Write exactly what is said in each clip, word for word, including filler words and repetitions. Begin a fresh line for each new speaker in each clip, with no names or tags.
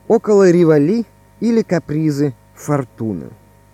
Около Риволи или капризы фортуны.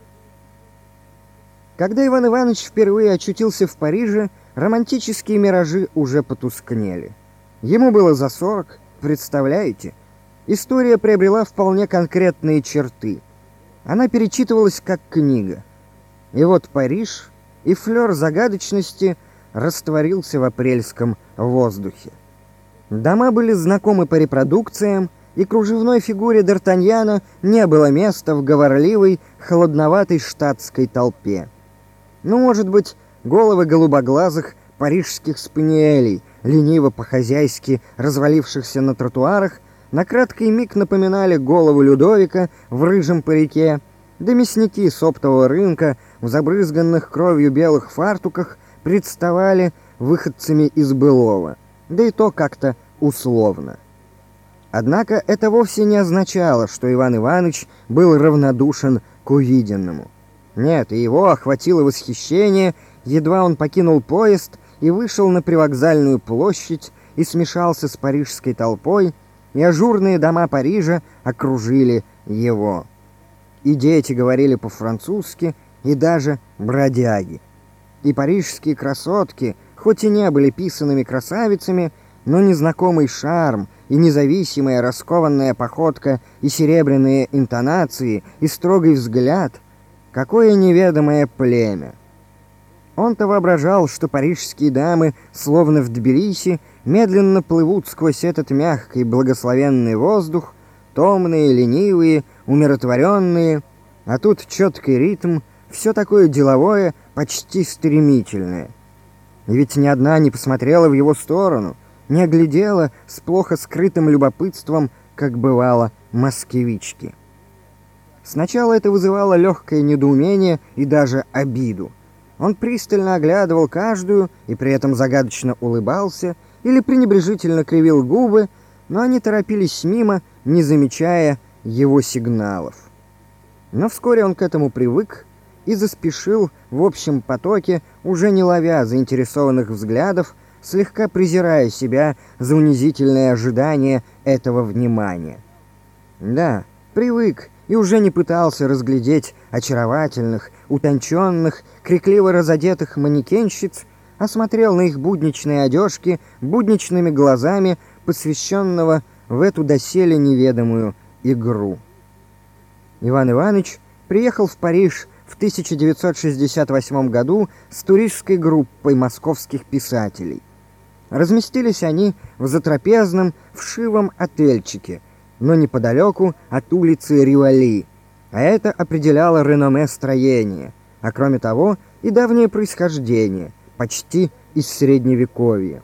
Когда Иван Иванович впервые очутился в Париже, романтические миражи уже потускнели. Ему было за сорок, представляете? История приобрела вполне конкретные черты. Она перечитывалась как книга. И вот Париж, и флёр загадочности растворился в апрельском воздухе. Дома были знакомы по репродукциям, и кружевной фигуре Д'Артаньяна не было места в говорливой, холодноватой штатской толпе. Ну, может быть, головы голубоглазых парижских спаниелей, лениво по-хозяйски развалившихся на тротуарах, на краткий миг напоминали голову Людовика в рыжем парике, да мясники с оптового рынка в забрызганных кровью белых фартуках представали выходцами из былого, да и то как-то условно. Однако это вовсе не означало, что Иван Иванович был равнодушен к увиденному. Нет, и его охватило восхищение, едва он покинул поезд и вышел на привокзальную площадь и смешался с парижской толпой, и ажурные дома Парижа окружили его. И дети говорили по-французски, и даже бродяги. И парижские красотки, хоть и не были писанными красавицами, но незнакомый шарм и независимая раскованная походка и серебряные интонации и строгий взгляд — какое неведомое племя! Он-то воображал, что парижские дамы, словно в Тбилиси, медленно плывут сквозь этот мягкий благословенный воздух, томные, ленивые, умиротворенные, а тут четкий ритм, все такое деловое, почти стремительное. И ведь ни одна не посмотрела в его сторону, не оглядела с плохо скрытым любопытством, как бывало, москвички. Сначала это вызывало легкое недоумение и даже обиду. Он пристально оглядывал каждую и при этом загадочно улыбался или пренебрежительно кривил губы, но они торопились мимо, не замечая его сигналов. Но вскоре он к этому привык и заспешил в общем потоке, уже не ловя заинтересованных взглядов, слегка презирая себя за унизительное ожидание этого внимания. Да, привык и уже не пытался разглядеть очаровательных, утонченных, крикливо разодетых манекенщиц, а смотрел на их будничные одежки будничными глазами посвященного в эту доселе неведомую игру. Иван Иванович приехал в Париж в тысяча девятьсот шестьдесят восьмом году с туристской группой московских писателей. Разместились они в затрапезном, вшивом отельчике, но неподалеку от улицы Риволи, а это определяло реноме строения, а кроме того и давнее происхождение, почти из Средневековья.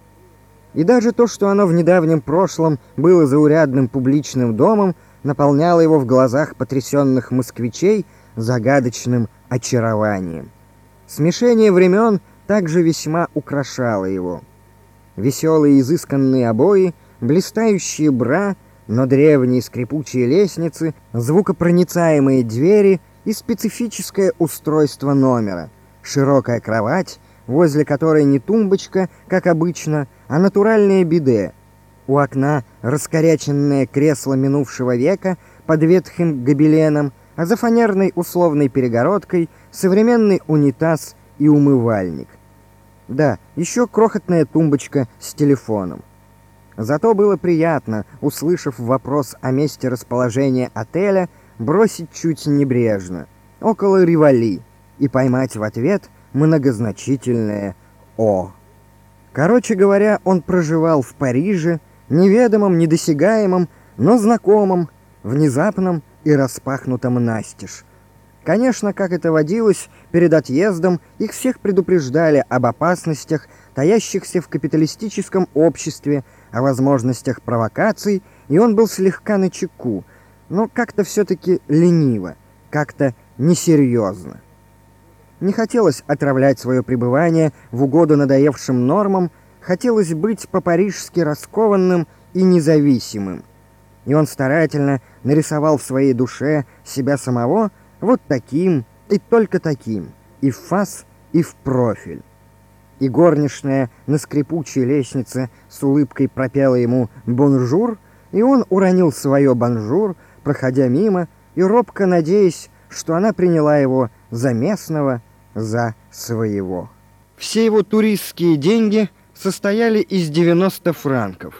И даже то, что оно в недавнем прошлом было заурядным публичным домом, наполняло его в глазах потрясенных москвичей загадочным очарованием. Смешение времен также весьма украшало его. Веселые изысканные обои, блистающие бра, но древние скрипучие лестницы, звукопроницаемые двери и специфическое устройство номера, широкая кровать, возле которой не тумбочка, как обычно, а натуральное биде. У окна раскоряченное кресло минувшего века под ветхим гобеленом, а за фанерной условной перегородкой современный унитаз и умывальник. Да, еще крохотная тумбочка с телефоном. Зато было приятно, услышав вопрос о месте расположения отеля, бросить чуть небрежно, около Риволи, и поймать в ответ многозначительное «О». Короче говоря, он проживал в Париже, неведомом, недосягаемом, но знакомом, внезапном и распахнутом настежь. Конечно, как это водилось, перед отъездом их всех предупреждали об опасностях, таящихся в капиталистическом обществе, о возможностях провокаций, и он был слегка начеку, но как-то все-таки лениво, как-то несерьезно. Не хотелось отравлять свое пребывание в угоду надоевшим нормам, хотелось быть по-парижски раскованным и независимым. И он старательно нарисовал в своей душе себя самого вот таким и только таким, и в фас, и в профиль. И горничная на скрипучей лестнице с улыбкой пропела ему «бонжур», и он уронил свое «бонжур», проходя мимо, и робко надеясь, что она приняла его за местного, за своего. Все его туристские деньги состояли из девяноста франков.